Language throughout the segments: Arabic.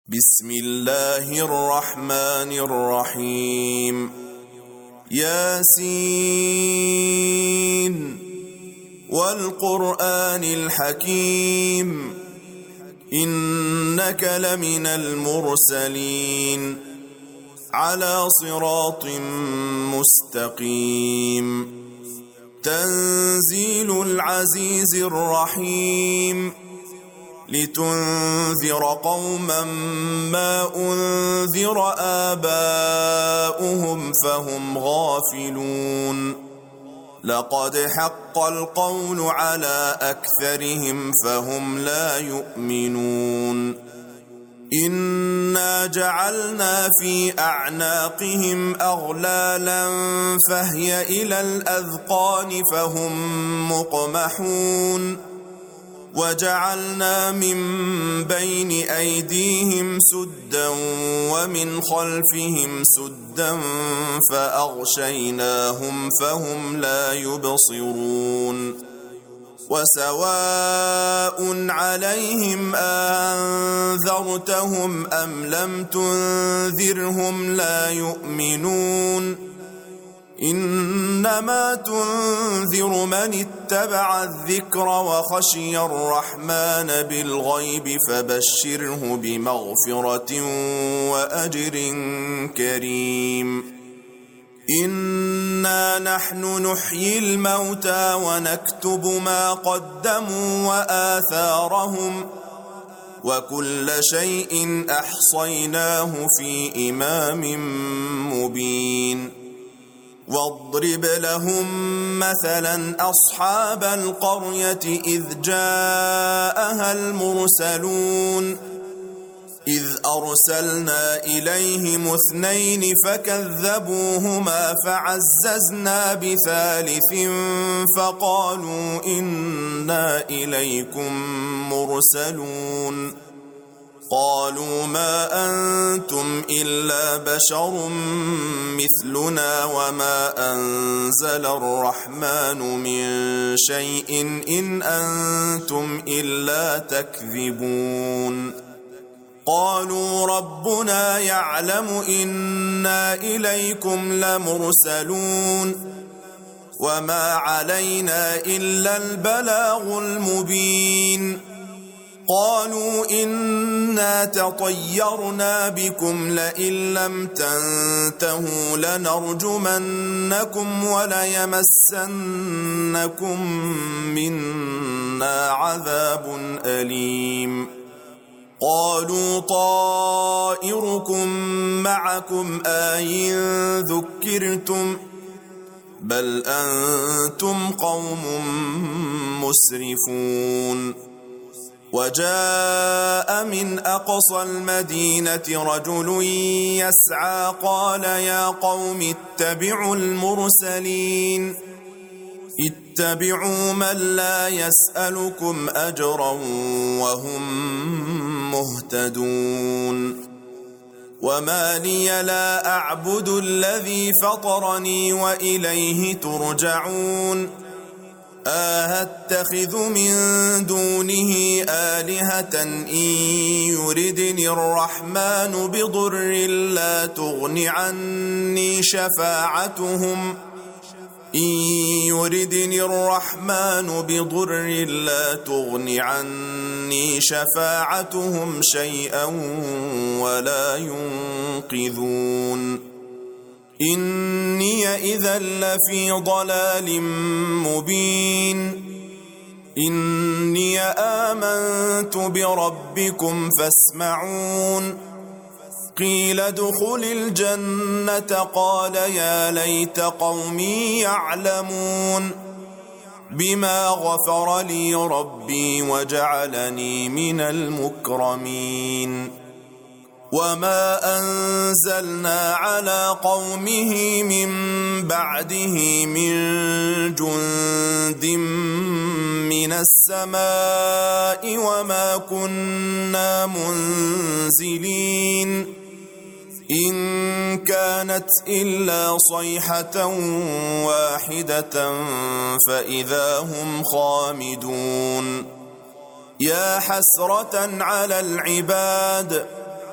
بسم الله الرحمن الرحيم ياسين والقرآن الحكيم إنك لمن المرسلين على صراط مستقيم تنزيل العزيز الرحيم لتنذر قوما ما أنذر آباؤهم فهم غافلون لقد حق القول على أكثرهم فهم لا يؤمنون إنا جعلنا في أعناقهم أغلالا فهي إلى الأذقان فهم مقمحون وجعلنا من بين أيديهم سدا ومن خلفهم سدا فأغشيناهم فهم لا يبصرون وسواء عليهم أنذرتهم أم لم تنذرهم لا يؤمنون إنما تنذر من اتبع الذكر وخشي الرحمن بالغيب فبشره بمغفرة وأجر كريم إنا نحن نحيي الموتى ونكتب ما قدموا وآثارهم وكل شيء أحصيناه في إمام مبين واضرب لهم مثلا أصحاب القرية إذ جاءها المرسلون إذ أرسلنا إليهم 2 فكذبوهما فعززنا بثالث فقالوا إنا إليكم مرسلون قالوا ما أنتم إلا بشر مثلنا وما أنزل الرحمن من شيء إن أنتم إلا تكذبون قالوا ربنا يعلم إنا إليكم لمرسلون وما علينا إلا البلاغ المبين قالوا إنا تطيرنا بكم لئن لم تنتهوا لنرجمنكم وليمسنكم منا عذاب أليم قالوا طائركم معكم أئن ذكرتم بل أنتم قوم مسرفون وجاء من أقصى المدينة رجل يسعى قال يا قوم اتبعوا المرسلين اتبعوا من لا يسألكم أجرا وهم مهتدون وما لي لا أعبد الذي فطرني وإليه ترجعون أتخذ من دونه آلهة إن يردني الرحمن بضر لا تغن عني شفاعتهم شيئا ولا ينقذون إني إذا لفي ضلال مبين إني آمنت بربكم فاسمعون قيل ادخل الجنة قال يا ليت قومي يعلمون بما غفر لي ربي وجعلني من المكرمين وما أنزلنا على قومه من بعده من جند من السماء وما كنا منزلين إن كانت إلا صيحة واحدة فإذا هم خامدون يا حسرة على العباد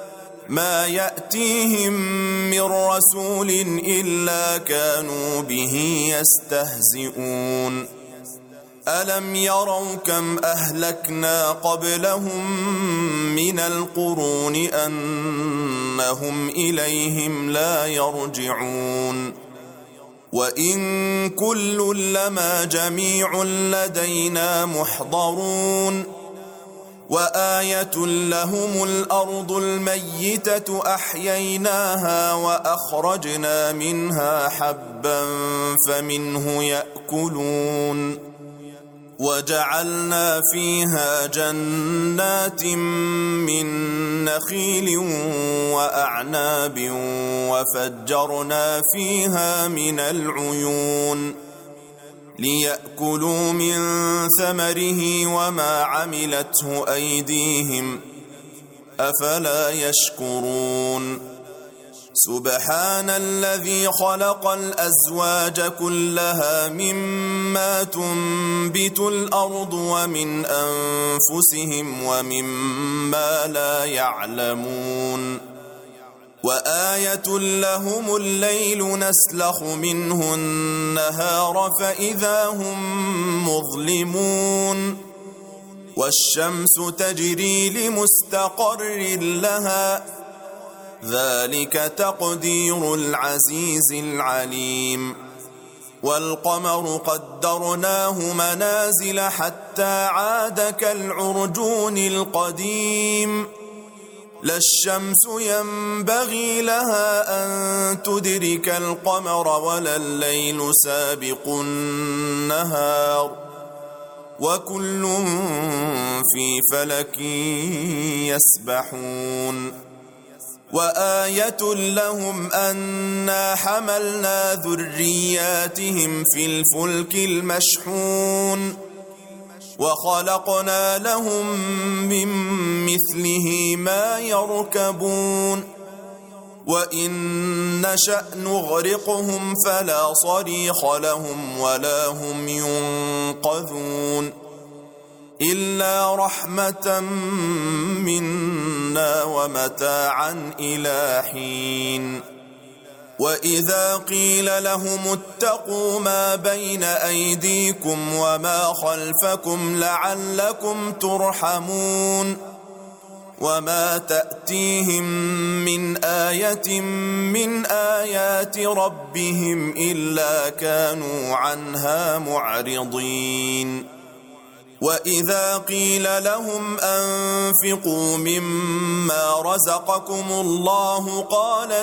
ما يأتيهم من رسول إلا كانوا به يستهزئون ألم يروا كم أهلكنا قبلهم من القرون أنهم إليهم لا يرجعون وإن كل لما جميع لدينا محضرون وآية لهم الأرض الميتة أحييناها وأخرجنا منها حبا فمنه يأكلون وجعلنا فيها جنات من نخيل وأعناب وفجرنا فيها من العيون ليأكلوا من ثمره وما عملته أيديهم أفلا يشكرون سبحان الذي خلق الأزواج كلها مما تنبت الأرض ومن أنفسهم ومما لا يعلمون وآية لهم الليل نسلخ منه النهار فإذا هم مظلمون والشمس تجري لمستقر لها ذلك تقدير العزيز العليم والقمر قدرناه منازل حتى عاد كالعرجون القديم لا الشمس ينبغي لها أن تدرك القمر ولا الليل سابق النهار وكل في فلك يسبحون وآية لهم أنا حملنا ذرياتهم في الفلك المشحون وخلقنا لهم من مثله ما يركبون وإن نشأ نغرقهم فلا صريخ لهم ولا هم ينقذون إلا رحمة منا ومتاعا إلى حين وإذا قيل لهم اتقوا ما بين أيديكم وما خلفكم لعلكم ترحمون وما تأتيهم من آية من آيات ربهم إلا كانوا عنها معرضين وإذا قيل لهم أنفقوا مما رزقكم الله قال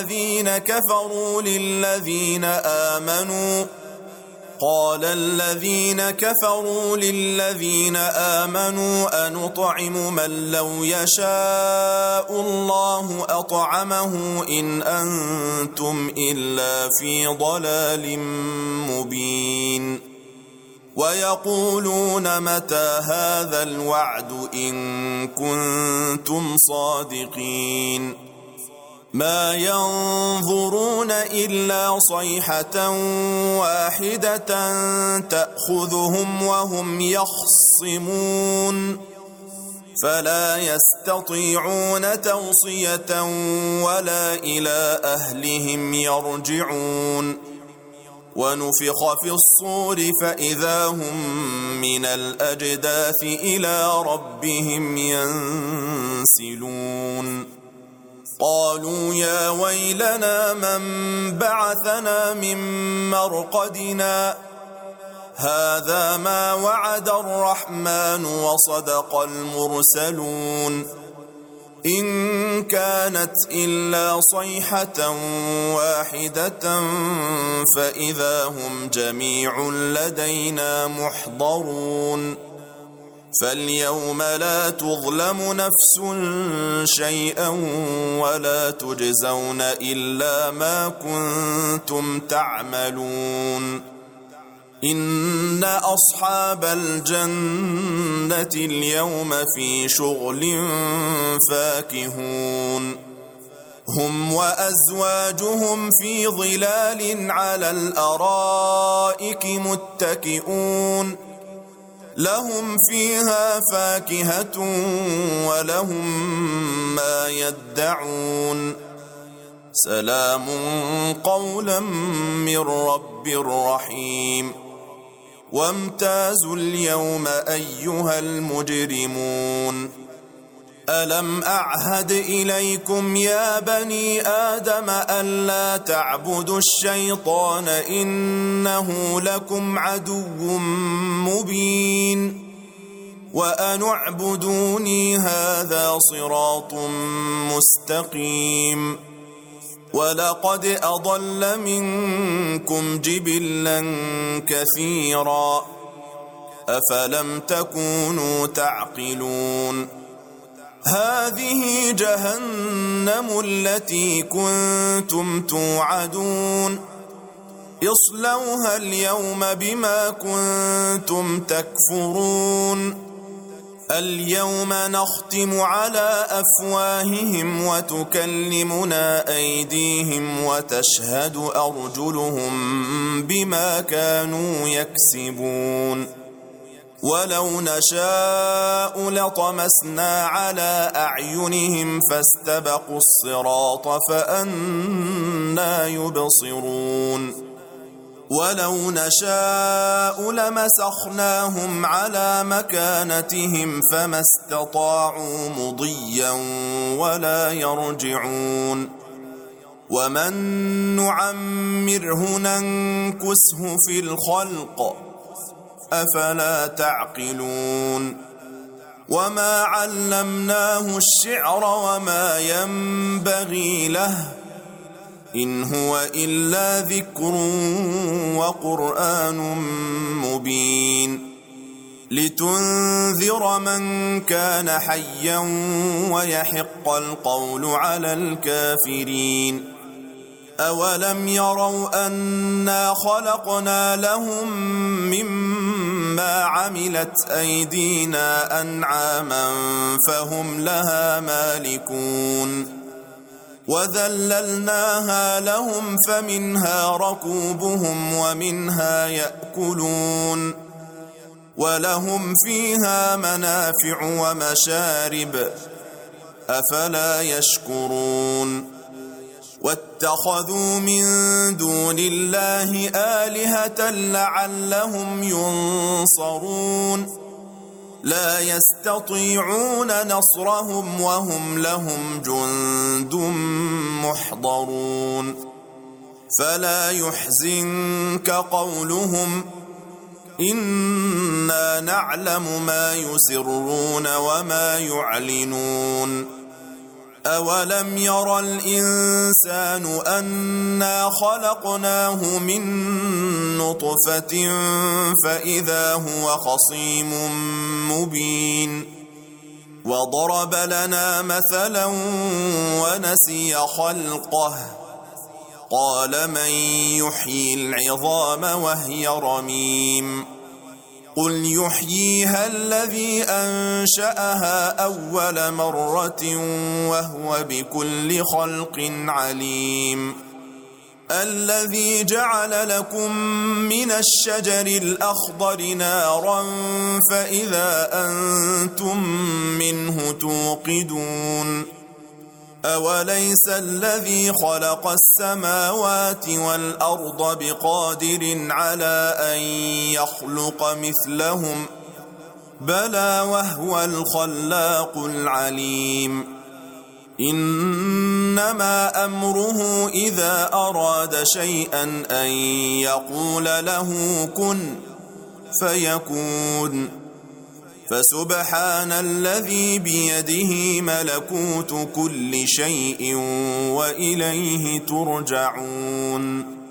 الذين كفروا للذين آمنوا أنطعم من لو يشاء الله أطعمه إن أنتم إلا في ضلال مبين ويقولون متى هذا الوعد إن كنتم صادقين ما ينظرون إلا صيحة واحدة تأخذهم وهم يخصمون فلا يستطيعون توصية ولا إلى أهلهم يرجعون ونفخ في الصور فإذا هم من الأجداث إلى ربهم ينسلون قالوا يا ويلنا من بعثنا من مرقدنا هذا ما وعد الرحمن وصدق المرسلون إن كانت إلا صيحة واحدة فإذا هم جميع لدينا محضرون فاليوم لا تظلم نفس شيئا ولا تجزون إلا ما كنتم تعملون إن أصحاب الجنة اليوم في شغل فاكهون هم وأزواجهم في ظلال على الأرائك متكئون لهم فيها فاكهة ولهم ما يدعون سلام قولا من رب رحيم وامتازوا اليوم أيها المجرمون ألم أعهد إليكم يا بني آدم ألا تعبدوا الشيطان إنه لكم عدو مبين وأن اعبدوني هذا صراط مستقيم ولقد أضل منكم جبلا كثيرا أفلم تكونوا تعقلون هذه جهنم التي كنتم توعدون اصلوها اليوم بما كنتم تكفرون اليوم نختم على أفواههم وتكلمنا أيديهم وتشهد أرجلهم بما كانوا يكسبون ولو نشاء لطمسنا على أعينهم فاستبقوا الصراط فأنى يبصرون ولو نشاء لمسخناهم على مكانتهم فما استطاعوا مضيا ولا يرجعون ومن نعمره ننكسه في الخلق أفلا تعقلون وما علمناه الشعر وما ينبغي له إن هو إلا ذكر وقرآن مبين لتنذر من كان حيا ويحق القول على الكافرين أولم يروا أنا خلقنا لهم مما عملت أيدينا أنعاما فهم لها مالكون وذللناها لهم فمنها ركوبهم ومنها يأكلون ولهم فيها منافع ومشارب أفلا يشكرون واتخذوا من دون الله آلهة لعلهم ينصرون لا يستطيعون نصرهم وهم لهم جند محضرون فلا يحزنك قولهم إنا نعلم ما يسرون وما يعلنون أولم ير الإنسان أنا خلقناه من نطفة فإذا هو خصيم مبين وضرب لنا مثلا ونسي خلقه قال من يحيي العظام وهي رميم قل يحييها الذي أنشأها أول مرة وهو بكل خلق عليم الذي جعل لكم من الشجر الأخضر نارا فإذا أنتم منه توقدون أوليس الذي خلق السماوات والأرض بقادر على أن يخلق مثلهم بلى وهو الخلاق العليم إنما أمره إذا أراد شيئا أن يقول له كن فيكون فسبحان الذي بيده ملكوت كل شيء وإليه ترجعون